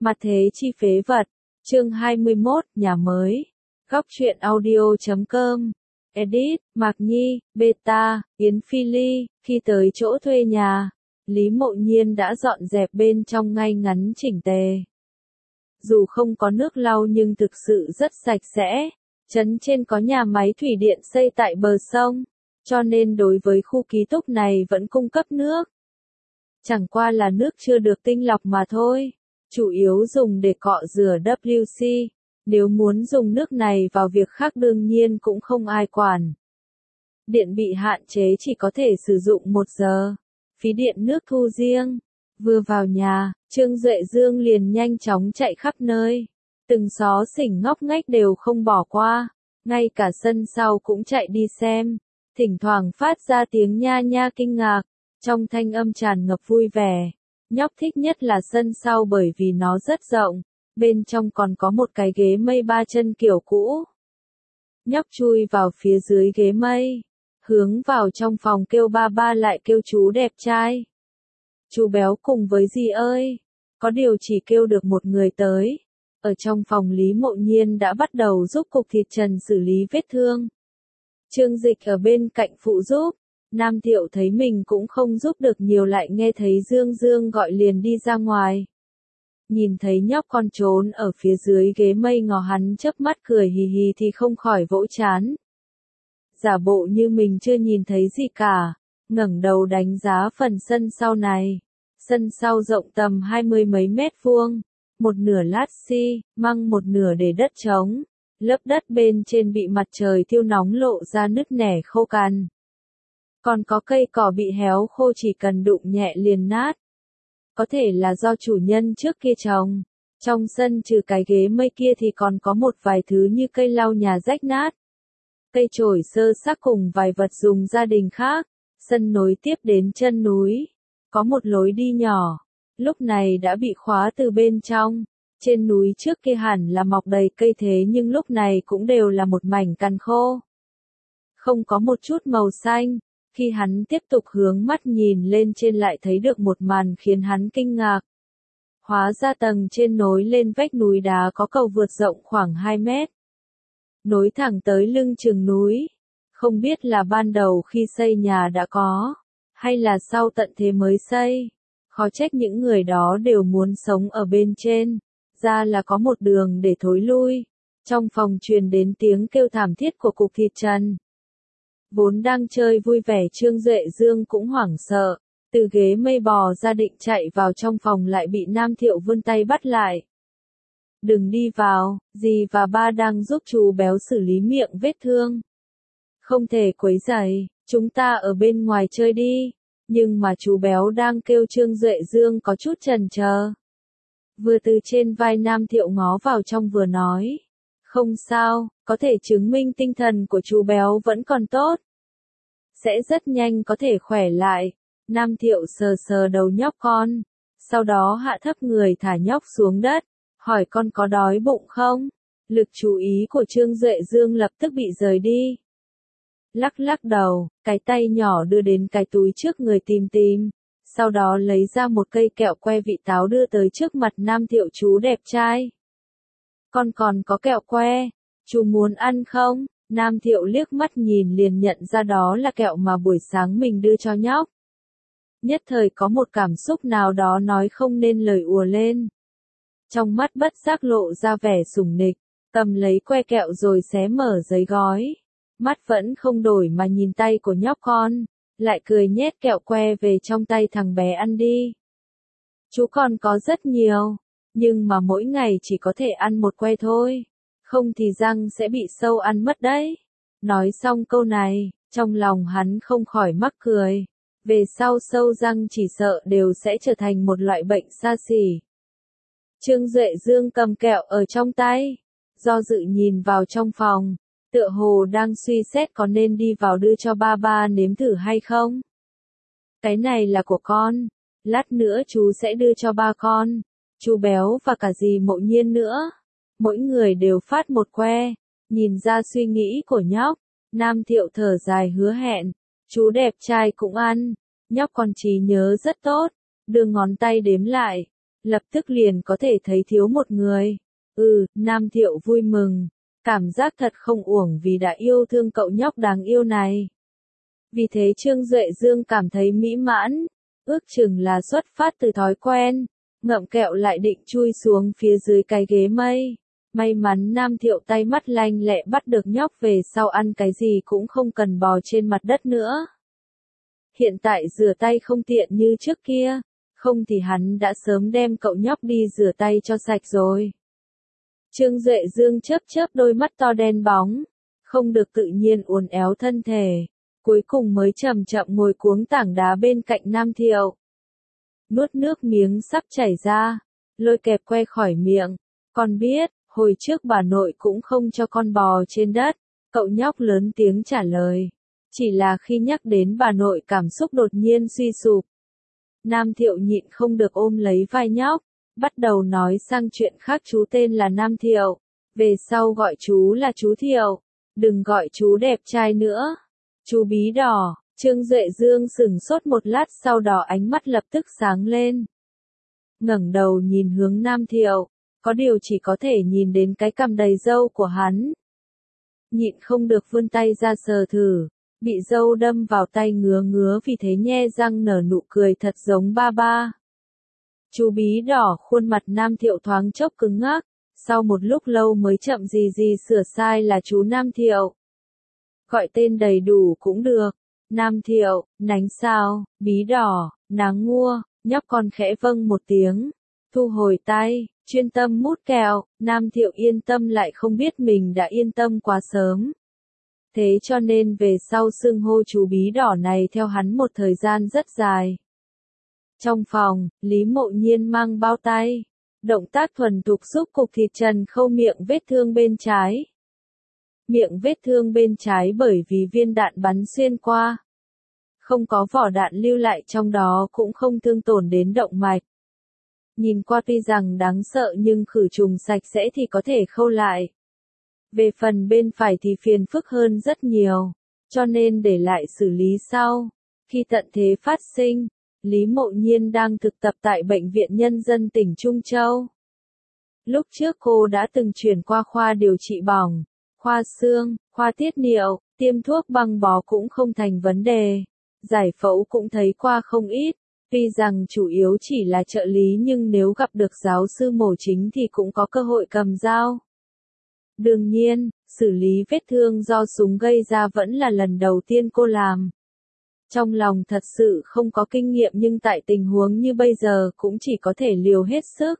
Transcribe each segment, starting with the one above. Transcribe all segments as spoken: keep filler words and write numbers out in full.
Mặt thế chi phế vật. Chương hai mươi mốt, nhà mới. Góc truyện audio chấm com. Edit, Mạc Nhi, Beta, Yến Phi Ly. Khi tới chỗ thuê nhà, Lý Mộ Nhiên đã dọn dẹp bên trong ngay ngắn chỉnh tề. Dù không có nước lau nhưng thực sự rất sạch sẽ. Trấn trên có nhà máy thủy điện xây tại bờ sông, cho nên đối với khu ký túc này vẫn cung cấp nước. Chẳng qua là nước chưa được tinh lọc mà thôi, chủ yếu dùng để cọ rửa vê kép xê, nếu muốn dùng nước này vào việc khác đương nhiên cũng không ai quản. Điện bị hạn chế chỉ có thể sử dụng một giờ, phí điện nước thu riêng. Vừa vào nhà, Trương Duệ Dương liền nhanh chóng chạy khắp nơi, từng xó xỉnh ngóc ngách đều không bỏ qua, ngay cả sân sau cũng chạy đi xem, thỉnh thoảng phát ra tiếng nha nha kinh ngạc, trong thanh âm tràn ngập vui vẻ. Nhóc thích nhất là sân sau bởi vì nó rất rộng, bên trong còn có một cái ghế mây ba chân kiểu cũ. Nhóc chui vào phía dưới ghế mây, hướng vào trong phòng kêu ba ba lại kêu chú đẹp trai. Chú béo cùng với dì ơi, có điều chỉ kêu được một người tới. Ở trong phòng Lý Mộ Nhiên đã bắt đầu giúp Cục Thịt Trần xử lý vết thương. Trương Dịch ở bên cạnh phụ giúp. Nam Thiệu thấy mình cũng không giúp được nhiều lại nghe thấy Dương Dương gọi liền đi ra ngoài. Nhìn thấy nhóc con trốn ở phía dưới ghế mây ngó hắn chớp mắt cười hì hì thì không khỏi vỗ chán. Giả bộ như mình chưa nhìn thấy gì cả, ngẩng đầu đánh giá phần sân sau này. Sân sau rộng tầm hai mươi mấy mét vuông, một nửa lát xi măng một nửa để đất trống. Lớp đất bên trên bị mặt trời thiêu nóng lộ ra nứt nẻ khô cằn. Còn có cây cỏ bị héo khô chỉ cần đụng nhẹ liền nát. Có thể là do chủ nhân trước kia trồng. Trong sân trừ cái ghế mây kia thì còn có một vài thứ như cây lau nhà rách nát, cây chổi sơ xác cùng vài vật dùng gia đình khác. Sân nối tiếp đến chân núi, có một lối đi nhỏ, lúc này đã bị khóa từ bên trong. Trên núi trước kia hẳn là mọc đầy cây thế nhưng lúc này cũng đều là một mảnh cằn khô, không có một chút màu xanh. Khi hắn tiếp tục hướng mắt nhìn lên trên lại thấy được một màn khiến hắn kinh ngạc. Hóa ra tầng trên nối lên vách núi đá có cầu vượt rộng khoảng hai mét, nối thẳng tới lưng chừng núi. Không biết là ban đầu khi xây nhà đã có, hay là sau tận thế mới xây. Khó trách những người đó đều muốn sống ở bên trên, ra là có một đường để thối lui. Trong phòng truyền đến tiếng kêu thảm thiết của Cục Thịt Trần. Vốn đang chơi vui vẻ Trương Duệ Dương cũng hoảng sợ, từ ghế mây bò ra định chạy vào trong phòng lại bị Nam Thiệu vươn tay bắt lại. Đừng đi vào, dì và ba đang giúp chú béo xử lý miệng vết thương. Không thể quấy rầy, chúng ta ở bên ngoài chơi đi. Nhưng mà chú béo đang kêu Trương Duệ Dương có chút chần chờ. Vừa từ trên vai Nam Thiệu ngó vào trong vừa nói. Không sao, có thể chứng minh tinh thần của chú béo vẫn còn tốt. Sẽ rất nhanh có thể khỏe lại. Nam Thiệu sờ sờ đầu nhóc con. Sau đó hạ thấp người thả nhóc xuống đất. Hỏi con có đói bụng không? Lực chú ý của Trương Duệ Dương lập tức bị rời đi. Lắc lắc đầu, cái tay nhỏ đưa đến cái túi trước người tìm tìm. Sau đó lấy ra một cây kẹo que vị táo đưa tới trước mặt Nam Thiệu chú đẹp trai. Con còn có kẹo que, chú muốn ăn không? Nam Thiệu liếc mắt nhìn liền nhận ra đó là kẹo mà buổi sáng mình đưa cho nhóc. Nhất thời có một cảm xúc nào đó nói không nên lời ùa lên. Trong mắt bất giác lộ ra vẻ sủng nịch, cầm lấy que kẹo rồi xé mở giấy gói. Mắt vẫn không đổi mà nhìn tay của nhóc con, lại cười nhét kẹo que về trong tay thằng bé ăn đi. Chú còn có rất nhiều, nhưng mà mỗi ngày chỉ có thể ăn một que thôi, không thì răng sẽ bị sâu ăn mất đấy. Nói xong câu này, trong lòng hắn không khỏi mắc cười. Về sau sâu răng chỉ sợ đều sẽ trở thành một loại bệnh xa xỉ. Trương Duệ Dương cầm kẹo ở trong tay, do dự nhìn vào trong phòng. Tựa hồ đang suy xét có nên đi vào đưa cho ba ba nếm thử hay không. Cái này là của con, lát nữa chú sẽ đưa cho ba con, chú béo và cả dì Mộ Nhiên nữa. Mỗi người đều phát một que, nhìn ra suy nghĩ của nhóc. Nam Thiệu thở dài hứa hẹn, chú đẹp trai cũng ăn. Nhóc còn trí nhớ rất tốt, đưa ngón tay đếm lại, lập tức liền có thể thấy thiếu một người. Ừ, Nam Thiệu vui mừng, cảm giác thật không uổng vì đã yêu thương cậu nhóc đáng yêu này. Vì thế Trương Duệ Dương cảm thấy mỹ mãn, ước chừng là xuất phát từ thói quen, ngậm kẹo lại định chui xuống phía dưới cái ghế mây. May mắn Nam Thiệu tay mắt lanh lẹ bắt được nhóc về sau ăn cái gì cũng không cần bò trên mặt đất nữa. Hiện tại rửa tay không tiện như trước kia, không thì hắn đã sớm đem cậu nhóc đi rửa tay cho sạch rồi. Trương Duệ Dương chớp chớp đôi mắt to đen bóng, không được tự nhiên uốn éo thân thể, cuối cùng mới chậm chậm ngồi cuống tảng đá bên cạnh Nam Thiệu. Nuốt nước miếng sắp chảy ra, lôi kẹp que khỏi miệng, con biết, hồi trước bà nội cũng không cho con bò trên đất, cậu nhóc lớn tiếng trả lời. Chỉ là khi nhắc đến bà nội cảm xúc đột nhiên suy sụp. Nam Thiệu nhịn không được ôm lấy vai nhóc, bắt đầu nói sang chuyện khác. Chú tên là Nam Thiệu, về sau gọi chú là chú Thiệu, đừng gọi chú đẹp trai nữa. Chú bí đỏ. Trương Duệ Dương sửng sốt một lát, sau đó ánh mắt lập tức sáng lên. Ngẩng đầu nhìn hướng Nam Thiệu, có điều chỉ có thể nhìn đến cái cằm đầy râu của hắn. Nhịn không được vươn tay ra sờ thử, bị râu đâm vào tay ngứa ngứa, vì thế nhe răng nở nụ cười thật giống ba ba. Chú bí đỏ. Khuôn mặt Nam Thiệu thoáng chốc cứng ngắc, sau một lúc lâu mới chậm gì gì sửa sai là chú Nam Thiệu. Gọi tên đầy đủ cũng được. Nam Thiệu. Nánh sao? Bí đỏ. Náng ngua. Nhóc con khẽ vâng một tiếng, thu hồi tay, chuyên tâm mút kẹo. Nam Thiệu yên tâm lại không biết mình đã yên tâm quá sớm. Thế cho nên về sau xưng hô chú bí đỏ này theo hắn một thời gian rất dài. Trong phòng, Lý Mộ Nhiên mang bao tay, động tác thuần thục xúc cục thịt trần khâu miệng vết thương bên trái. Miệng vết thương bên trái bởi vì viên đạn bắn xuyên qua, không có vỏ đạn lưu lại trong đó, cũng không thương tổn đến động mạch. Nhìn qua tuy rằng đáng sợ nhưng khử trùng sạch sẽ thì có thể khâu lại. Về phần bên phải thì phiền phức hơn rất nhiều, cho nên để lại xử lý sau. Khi tận thế phát sinh, Lý Mộ Nhiên đang thực tập tại Bệnh viện Nhân dân tỉnh Trung Châu. Lúc trước cô đã từng chuyển qua khoa điều trị bỏng, khoa xương, khoa tiết niệu, tiêm thuốc băng bó cũng không thành vấn đề. Giải phẫu cũng thấy qua không ít, tuy rằng chủ yếu chỉ là trợ lý nhưng nếu gặp được giáo sư mổ chính thì cũng có cơ hội cầm dao. Đương nhiên, xử lý vết thương do súng gây ra vẫn là lần đầu tiên cô làm. Trong lòng thật sự không có kinh nghiệm, nhưng tại tình huống như bây giờ cũng chỉ có thể liều hết sức.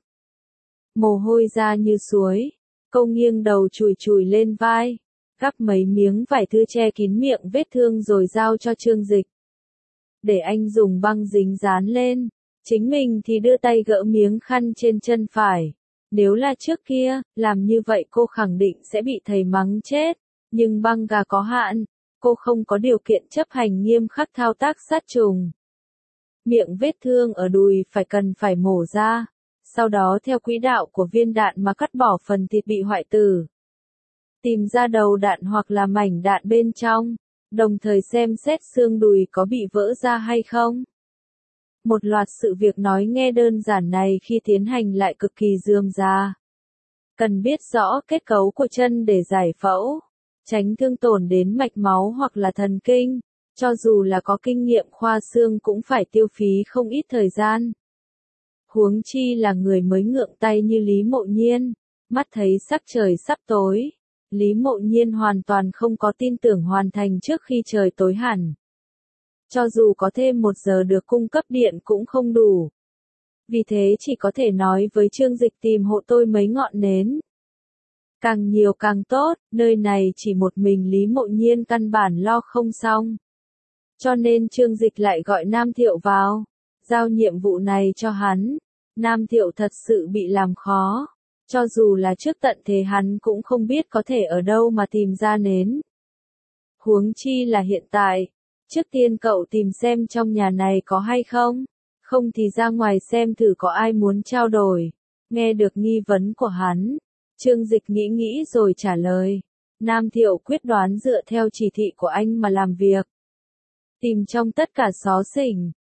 Mồ hôi ra như suối, cô nghiêng đầu chùi chùi lên vai, gắp mấy miếng vải thư che kín miệng vết thương rồi giao cho Trương Dịch. Để anh dùng băng dính dán lên, chính mình thì đưa tay gỡ miếng khăn trên chân phải. Nếu là trước kia, làm như vậy cô khẳng định sẽ bị thầy mắng chết, nhưng băng gà có hạn, cô không có điều kiện chấp hành nghiêm khắc thao tác sát trùng. Miệng vết thương ở đùi phải cần phải mổ ra, sau đó theo quỹ đạo của viên đạn mà cắt bỏ phần thịt bị hoại tử. Tìm ra đầu đạn hoặc là mảnh đạn bên trong, đồng thời xem xét xương đùi có bị vỡ ra hay không. Một loạt sự việc nói nghe đơn giản này khi tiến hành lại cực kỳ rườm rà. Cần biết rõ kết cấu của chân để giải phẫu, tránh thương tổn đến mạch máu hoặc là thần kinh, cho dù là có kinh nghiệm khoa xương cũng phải tiêu phí không ít thời gian. Huống chi là người mới ngượng tay như Lý Mộ Nhiên, mắt thấy sắc trời sắp tối, Lý Mộ Nhiên hoàn toàn không có tin tưởng hoàn thành trước khi trời tối hẳn. Cho dù có thêm một giờ được cung cấp điện cũng không đủ. Vì thế chỉ có thể nói với Trương Dịch tìm hộ tôi mấy ngọn nến. Càng nhiều càng tốt, nơi này chỉ một mình Lý Mộ Nhiên căn bản lo không xong. Cho nên Trương Dịch lại gọi Nam Thiệu vào, giao nhiệm vụ này cho hắn. Nam Thiệu thật sự bị làm khó. Cho dù là trước tận thế hắn cũng không biết có thể ở đâu mà tìm ra nến. Huống chi là hiện tại. Trước tiên cậu tìm xem trong nhà này có hay không, không thì ra ngoài xem thử có ai muốn trao đổi. Nghe được nghi vấn của hắn, Trương Dịch nghĩ nghĩ rồi trả lời. Nam Thiệu quyết đoán dựa theo chỉ thị của anh mà làm việc. Tìm trong tất cả xó xỉnh,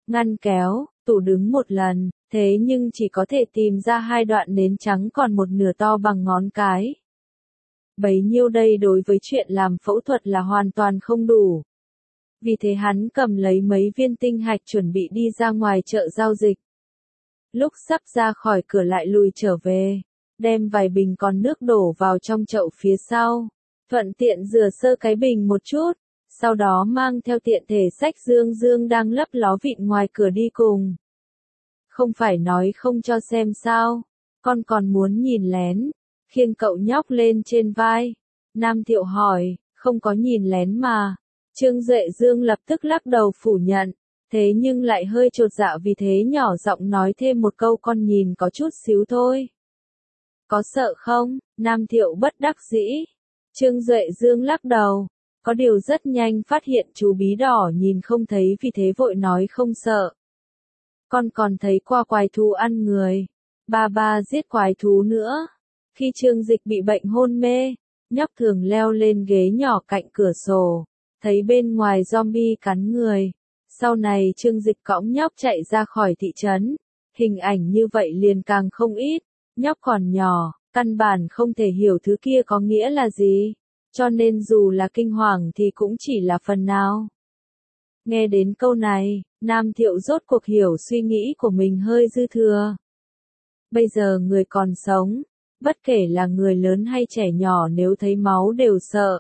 ngăn kéo, tủ đứng một lần, thế nhưng chỉ có thể tìm ra hai đoạn nến trắng còn một nửa to bằng ngón cái. Bấy nhiêu đây đối với chuyện làm phẫu thuật là hoàn toàn không đủ. Vì thế hắn cầm lấy mấy viên tinh hạch chuẩn bị đi ra ngoài chợ giao dịch. Lúc sắp ra khỏi cửa lại lùi trở về, đem vài bình còn nước đổ vào trong chậu phía sau, thuận tiện rửa sơ cái bình một chút, sau đó mang theo tiện thể xách Dương Dương đang lấp ló vịn ngoài cửa đi cùng. Không phải nói không cho xem sao, con còn muốn nhìn lén, khiêng cậu nhóc lên trên vai. Nam Thiệu hỏi, không có nhìn lén mà. Trương Duệ Dương lập tức lắc đầu phủ nhận, thế nhưng lại hơi chột dạ vì thế nhỏ giọng nói thêm một câu con nhìn có chút xíu thôi. Có sợ không? Nam Thiệu bất đắc dĩ. Trương Duệ Dương lắc đầu, có điều rất nhanh phát hiện chú bí đỏ nhìn không thấy vì thế vội nói không sợ. Con còn thấy qua quái thú ăn người, ba ba giết quái thú nữa. Khi Trương Dịch bị bệnh hôn mê, nhóc thường leo lên ghế nhỏ cạnh cửa sổ, thấy bên ngoài zombie cắn người. Sau này Trương Dịch cõng nhóc chạy ra khỏi thị trấn, hình ảnh như vậy liền càng không ít. Nhóc còn nhỏ, căn bản không thể hiểu thứ kia có nghĩa là gì, cho nên dù là kinh hoàng thì cũng chỉ là phần nào. Nghe đến câu này, Nam Thiệu rốt cuộc hiểu suy nghĩ của mình hơi dư thừa. Bây giờ người còn sống, bất kể là người lớn hay trẻ nhỏ nếu thấy máu đều sợ.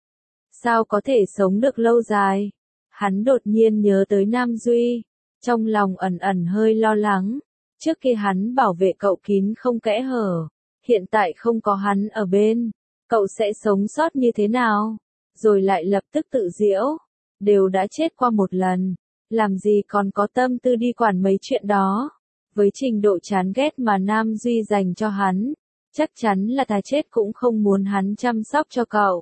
Sao có thể sống được lâu dài? Hắn đột nhiên nhớ tới Nam Duy, trong lòng ẩn ẩn hơi lo lắng. Trước kia hắn bảo vệ cậu kín không kẽ hở, hiện tại không có hắn ở bên, cậu sẽ sống sót như thế nào? Rồi lại lập tức tự giễu, đều đã chết qua một lần, làm gì còn có tâm tư đi quản mấy chuyện đó. Với trình độ chán ghét mà Nam Duy dành cho hắn, chắc chắn là thà chết cũng không muốn hắn chăm sóc cho cậu.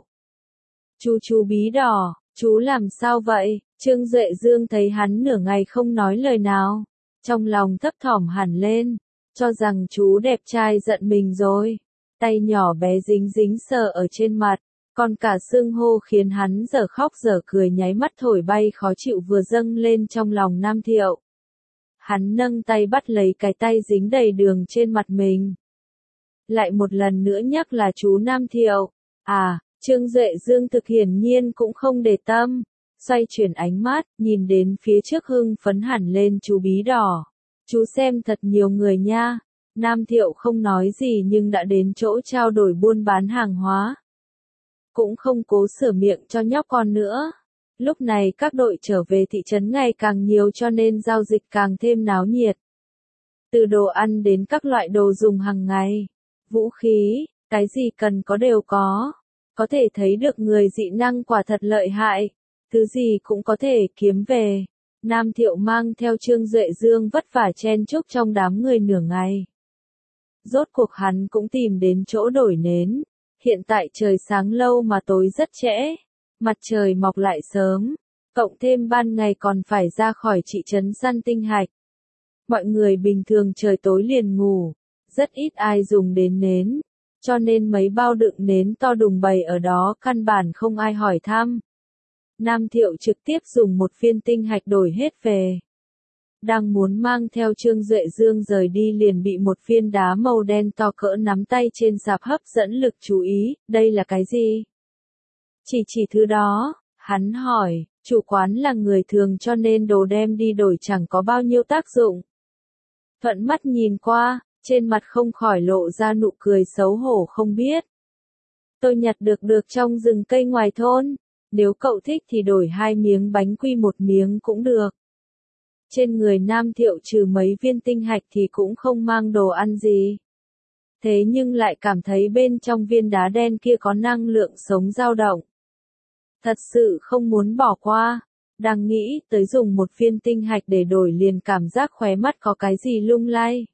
Chú chú bí đỏ, chú làm sao vậy? Trương Duệ Dương thấy hắn nửa ngày không nói lời nào, trong lòng thấp thỏm hẳn lên, cho rằng chú đẹp trai giận mình rồi. Tay nhỏ bé dính dính sờ ở trên mặt, còn cả xương hô khiến hắn dở khóc dở cười nháy mắt thổi bay khó chịu vừa dâng lên trong lòng Nam Thiệu. Hắn nâng tay bắt lấy cái tay dính đầy đường trên mặt mình. Lại một lần nữa nhắc là chú Nam Thiệu. À, Trương Duệ Dương thực hiển nhiên cũng không để tâm. Xoay chuyển ánh mắt, nhìn đến phía trước hưng phấn hẳn lên chú bí đỏ. Chú xem thật nhiều người nha. Nam Thiệu không nói gì nhưng đã đến chỗ trao đổi buôn bán hàng hóa. Cũng không cố sửa miệng cho nhóc con nữa. Lúc này các đội trở về thị trấn ngày càng nhiều cho nên giao dịch càng thêm náo nhiệt. Từ đồ ăn đến các loại đồ dùng hàng ngày, vũ khí, cái gì cần có đều có. Có thể thấy được người dị năng quả thật lợi hại. Thứ gì cũng có thể kiếm về. Nam Thiệu mang theo Trương Duệ Dương vất vả chen chúc trong đám người nửa ngày. Rốt cuộc hắn cũng tìm đến chỗ đổi nến. Hiện tại trời sáng lâu mà tối rất trễ. Mặt trời mọc lại sớm. Cộng thêm ban ngày còn phải ra khỏi thị trấn săn tinh hạch. Mọi người bình thường trời tối liền ngủ. Rất ít ai dùng đến nến. Cho nên mấy bao đựng nến to đùng bày ở đó căn bản không ai hỏi thăm. Nam Thiệu trực tiếp dùng một viên tinh hạch đổi hết về. Đang muốn mang theo Trương Duệ Dương rời đi liền bị một viên đá màu đen to cỡ nắm tay trên sạp hấp dẫn lực chú ý, đây là cái gì? Chỉ chỉ thứ đó, hắn hỏi, chủ quán là người thường cho nên đồ đem đi đổi chẳng có bao nhiêu tác dụng. Thuận mắt nhìn qua, trên mặt không khỏi lộ ra nụ cười xấu hổ không biết. Tôi nhặt được được trong rừng cây ngoài thôn. Nếu cậu thích thì đổi hai miếng bánh quy một miếng cũng được. Trên người Nam Thiệu trừ mấy viên tinh hạch thì cũng không mang đồ ăn gì. Thế nhưng lại cảm thấy bên trong viên đá đen kia có năng lượng sống dao động. Thật sự không muốn bỏ qua. Đang nghĩ tới dùng một viên tinh hạch để đổi liền cảm giác khóe mắt có cái gì lung lay.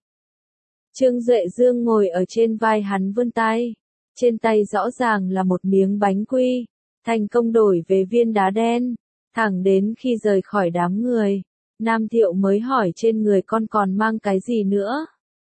Trương Duệ Dương ngồi ở trên vai hắn vươn tay. Trên tay rõ ràng là một miếng bánh quy. Thành công đổi về viên đá đen. Thẳng đến khi rời khỏi đám người, Nam Thiệu mới hỏi trên người con còn mang cái gì nữa.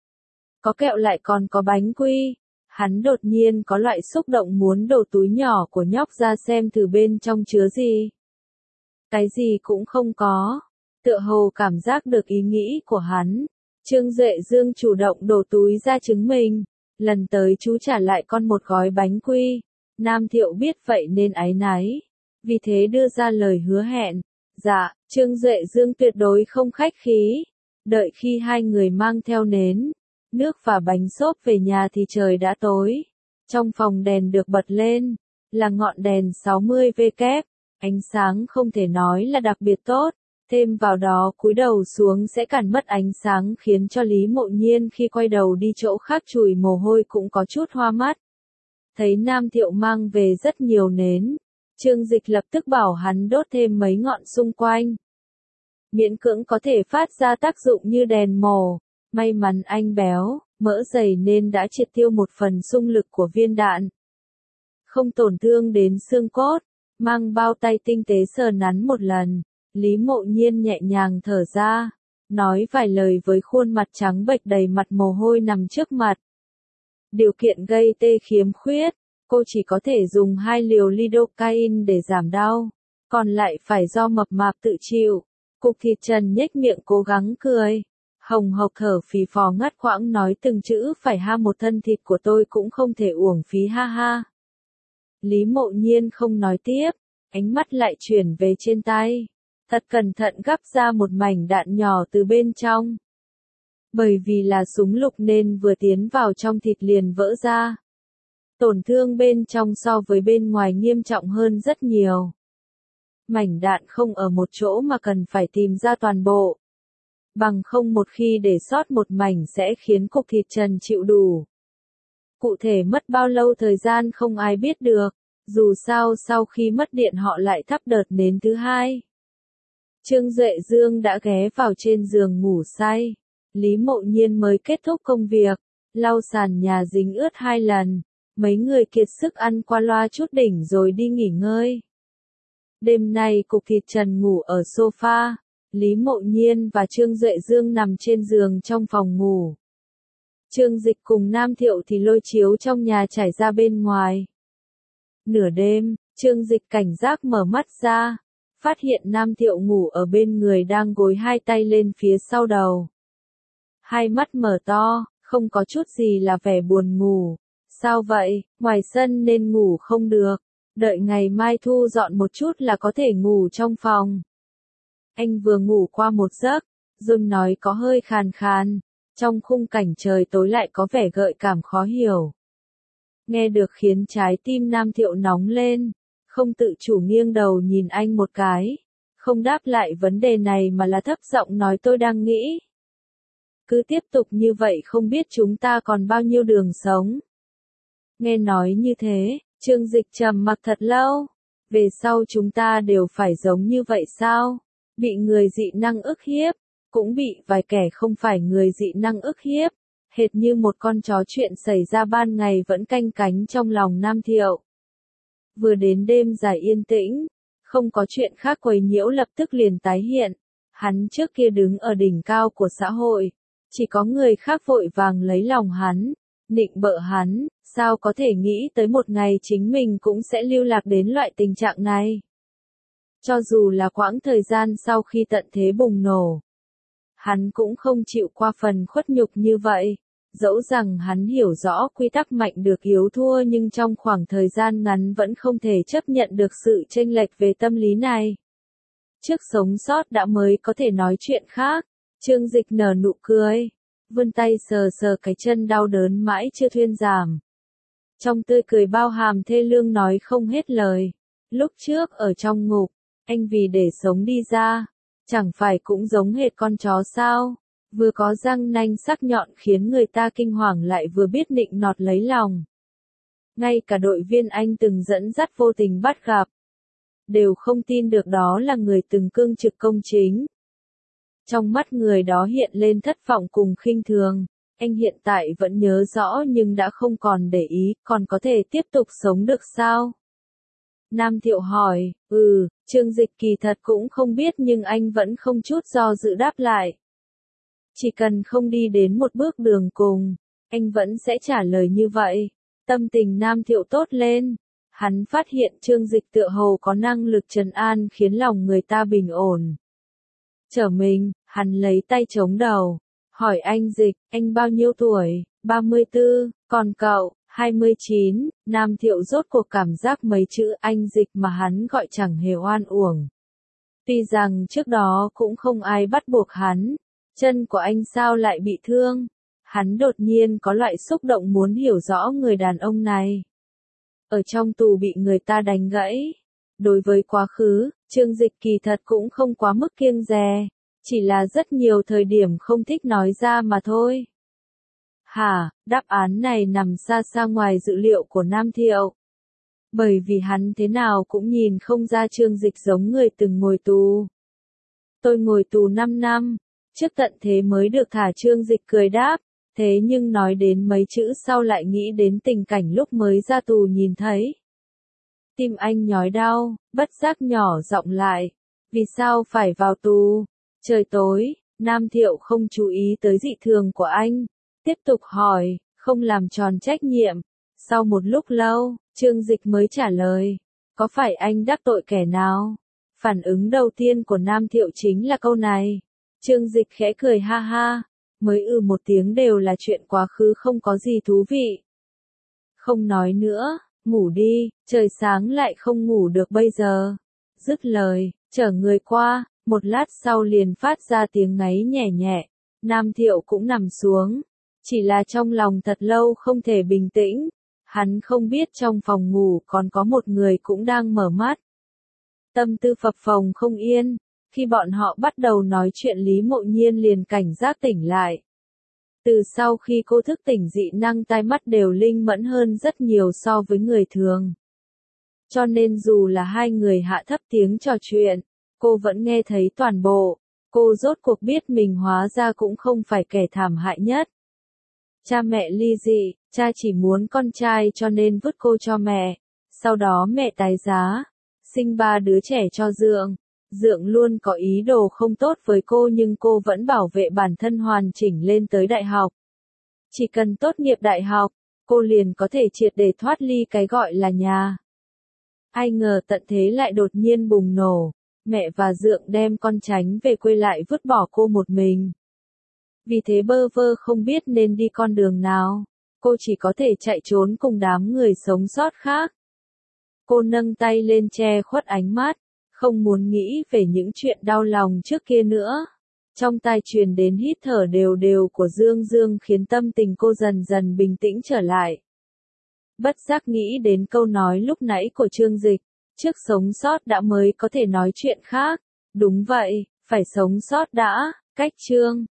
Có kẹo lại còn có bánh quy. Hắn đột nhiên có loại xúc động muốn đổ túi nhỏ của nhóc ra xem thử bên trong chứa gì. Cái gì cũng không có. tựa hồ cảm giác được ý nghĩ của hắn. Trương Duệ Dương chủ động đổ túi ra chứng minh, lần tới chú trả lại con một gói bánh quy. Nam Thiệu biết vậy nên áy náy, vì thế đưa ra lời hứa hẹn. Dạ, Trương Duệ Dương tuyệt đối không khách khí. Đợi khi hai người mang theo nến, nước và bánh xốp về nhà thì trời đã tối. Trong phòng đèn được bật lên, là ngọn đèn sáu mươi oát, ánh sáng không thể nói là đặc biệt tốt, thêm vào đó cúi đầu xuống sẽ cản mất ánh sáng khiến cho Lý Mộ Nhiên khi quay đầu đi chỗ khác chùi mồ hôi cũng có chút hoa mắt. Thấy Nam Thiệu mang về rất nhiều nến, Trương Dịch lập tức bảo hắn đốt thêm mấy ngọn xung quanh. Miễn cưỡng có thể phát ra tác dụng như đèn mồ, may mắn anh béo, mỡ dày nên đã triệt tiêu một phần xung lực của viên đạn. Không tổn thương đến xương cốt, mang bao tay tinh tế sờ nắn một lần, Lý Mộ Nhiên nhẹ nhàng thở ra, nói vài lời với khuôn mặt trắng bệch đầy mặt mồ hôi nằm trước mặt. Điều kiện gây tê khiếm khuyết, cô chỉ có thể dùng hai liều lidocaine để giảm đau, còn lại phải do mập mạp tự chịu. Cục thịt Trần nhếch miệng cố gắng cười, hồng hộc thở phì phò ngắt quãng nói từng chữ phải ha một thân thịt của tôi cũng không thể uổng phí ha ha. Lý Mộ Nhiên không nói tiếp, ánh mắt lại chuyển về trên tay, thật cẩn thận gắp ra một mảnh đạn nhỏ từ bên trong. Bởi vì là súng lục nên vừa tiến vào trong thịt liền vỡ ra. Tổn thương bên trong so với bên ngoài nghiêm trọng hơn rất nhiều. Mảnh đạn không ở một chỗ mà cần phải tìm ra toàn bộ. Bằng không một khi để sót một mảnh sẽ khiến cục thịt Trần chịu đủ. Cụ thể mất bao lâu thời gian không ai biết được, dù sao sau khi mất điện họ lại thắp đợt nến thứ hai. Trương Duệ Dương đã ghé vào trên giường ngủ say. Lý Mộ Nhiên mới kết thúc công việc, lau sàn nhà dính ướt hai lần, mấy người kiệt sức ăn qua loa chút đỉnh rồi đi nghỉ ngơi. Đêm nay cục thịt Trần ngủ ở sofa, Lý Mộ Nhiên và Trương Duệ Dương nằm trên giường trong phòng ngủ. Trương Dịch cùng Nam Thiệu thì lôi chiếu trong nhà trải ra bên ngoài. Nửa đêm, Trương Dịch cảnh giác mở mắt ra, phát hiện Nam Thiệu ngủ ở bên người đang gối hai tay lên phía sau đầu. Hai mắt mở to, không có chút gì là vẻ buồn ngủ. Sao vậy, ngoài sân nên ngủ không được, đợi ngày mai thu dọn một chút là có thể ngủ trong phòng. Anh vừa ngủ qua một giấc, Dung nói có hơi khàn khàn, trong khung cảnh trời tối lại có vẻ gợi cảm khó hiểu. Nghe được khiến trái tim Nam Thiệu nóng lên, không tự chủ nghiêng đầu nhìn anh một cái, không đáp lại vấn đề này mà là thấp giọng nói tôi đang nghĩ. Cứ tiếp tục như vậy không biết chúng ta còn bao nhiêu đường sống. Nghe nói như thế, Trương Dịch trầm mặc thật lâu. Về sau chúng ta đều phải giống như vậy sao? Bị người dị năng ức hiếp, cũng bị vài kẻ không phải người dị năng ức hiếp. Hệt như một con chó chuyện xảy ra ban ngày vẫn canh cánh trong lòng Nam Thiệu. Vừa đến đêm dài yên tĩnh, không có chuyện khác quấy nhiễu lập tức liền tái hiện. Hắn trước kia đứng ở đỉnh cao của xã hội, chỉ có người khác vội vàng lấy lòng hắn, nịnh bợ hắn, sao có thể nghĩ tới một ngày chính mình cũng sẽ lưu lạc đến loại tình trạng này. Cho dù là quãng thời gian sau khi tận thế bùng nổ, hắn cũng không chịu qua phần khuất nhục như vậy. Dẫu rằng hắn hiểu rõ quy tắc mạnh được yếu thua nhưng trong khoảng thời gian ngắn vẫn không thể chấp nhận được sự chênh lệch về tâm lý này. Trước sống sót đã mới có thể nói chuyện khác. Trương Dịch nở nụ cười, vươn tay sờ sờ cái chân đau đớn mãi chưa thuyên giảm. Trong tươi cười bao hàm thê lương nói không hết lời. Lúc trước ở trong ngục, anh vì để sống đi ra, chẳng phải cũng giống hệt con chó sao? Vừa có răng nanh sắc nhọn khiến người ta kinh hoàng lại vừa biết nịnh nọt lấy lòng. Ngay cả đội viên anh từng dẫn dắt vô tình bắt gặp, đều không tin được đó là người từng cương trực công chính. Trong mắt người đó hiện lên thất vọng cùng khinh thường, anh hiện tại vẫn nhớ rõ nhưng đã không còn để ý, còn có thể tiếp tục sống được sao? Nam Thiệu hỏi, ừ, Trương Dịch kỳ thật cũng không biết nhưng anh vẫn không chút do dự đáp lại. Chỉ cần không đi đến một bước đường cùng, anh vẫn sẽ trả lời như vậy. Tâm tình Nam Thiệu tốt lên, hắn phát hiện Trương Dịch tựa hồ có năng lực trấn an khiến lòng người ta bình ổn. Trở mình, hắn lấy tay chống đầu. Hỏi anh Dịch, anh bao nhiêu tuổi? ba mươi tư, còn cậu? hai mươi chín, Nam Thiệu rốt cuộc cảm giác mấy chữ anh Dịch mà hắn gọi chẳng hề oan uổng. Tuy rằng trước đó cũng không ai bắt buộc hắn, chân của anh sao lại bị thương? Hắn đột nhiên có loại xúc động muốn hiểu rõ người đàn ông này. Ở trong tù bị người ta đánh gãy. Đối với quá khứ, Trương Dịch kỳ thật cũng không quá mức kiêng dè, chỉ là rất nhiều thời điểm không thích nói ra mà thôi. Hả, đáp án này nằm xa xa ngoài dự liệu của Nam Thiệu. Bởi vì hắn thế nào cũng nhìn không ra Trương Dịch giống người từng ngồi tù. Tôi ngồi tù năm năm, trước tận thế mới được thả. Trương Dịch cười đáp, thế nhưng nói đến mấy chữ sau lại nghĩ đến tình cảnh lúc mới ra tù nhìn thấy. Tim anh nhói đau, bất giác nhỏ giọng lại, vì sao phải vào tù? Trời tối, Nam Thiệu không chú ý tới dị thường của anh, tiếp tục hỏi, không làm tròn trách nhiệm. Sau một lúc lâu, Trương Dịch mới trả lời, có phải anh đắc tội kẻ nào? Phản ứng đầu tiên của Nam Thiệu chính là câu này. Trương Dịch khẽ cười ha ha, mới ừ một tiếng đều là chuyện quá khứ không có gì thú vị. Không nói nữa, ngủ đi, trời sáng lại không ngủ được bây giờ. Dứt lời, chở người qua, một lát sau liền phát ra tiếng ngáy nhẹ nhẹ. Nam Thiệu cũng nằm xuống, chỉ là trong lòng thật lâu không thể bình tĩnh. Hắn không biết trong phòng ngủ còn có một người cũng đang mở mắt. Tâm tư phập phồng không yên, khi bọn họ bắt đầu nói chuyện Lý Mộ Nhiên liền cảnh giác tỉnh lại. Từ sau khi cô thức tỉnh dị năng tai mắt đều linh mẫn hơn rất nhiều so với người thường. Cho nên dù là hai người hạ thấp tiếng trò chuyện, cô vẫn nghe thấy toàn bộ. Cô rốt cuộc biết mình hóa ra cũng không phải kẻ thảm hại nhất. Cha mẹ ly dị, cha chỉ muốn con trai cho nên vứt cô cho mẹ. Sau đó mẹ tái giá, sinh ba đứa trẻ cho Dượng. Dượng luôn có ý đồ không tốt với cô nhưng cô vẫn bảo vệ bản thân hoàn chỉnh lên tới đại học. Chỉ cần tốt nghiệp đại học, cô liền có thể triệt để thoát ly cái gọi là nhà. Ai ngờ tận thế lại đột nhiên bùng nổ, mẹ và Dượng đem con tránh về quê lại vứt bỏ cô một mình. Vì thế bơ vơ không biết nên đi con đường nào, cô chỉ có thể chạy trốn cùng đám người sống sót khác. Cô nâng tay lên che khuất ánh mắt, không muốn nghĩ về những chuyện đau lòng trước kia nữa. Trong tai truyền đến hít thở đều đều của Dương Dương khiến tâm tình cô dần dần bình tĩnh trở lại. Bất giác nghĩ đến câu nói lúc nãy của Trương Dịch, trước sống sót đã mới có thể nói chuyện khác. Đúng vậy, phải sống sót đã, cách Trương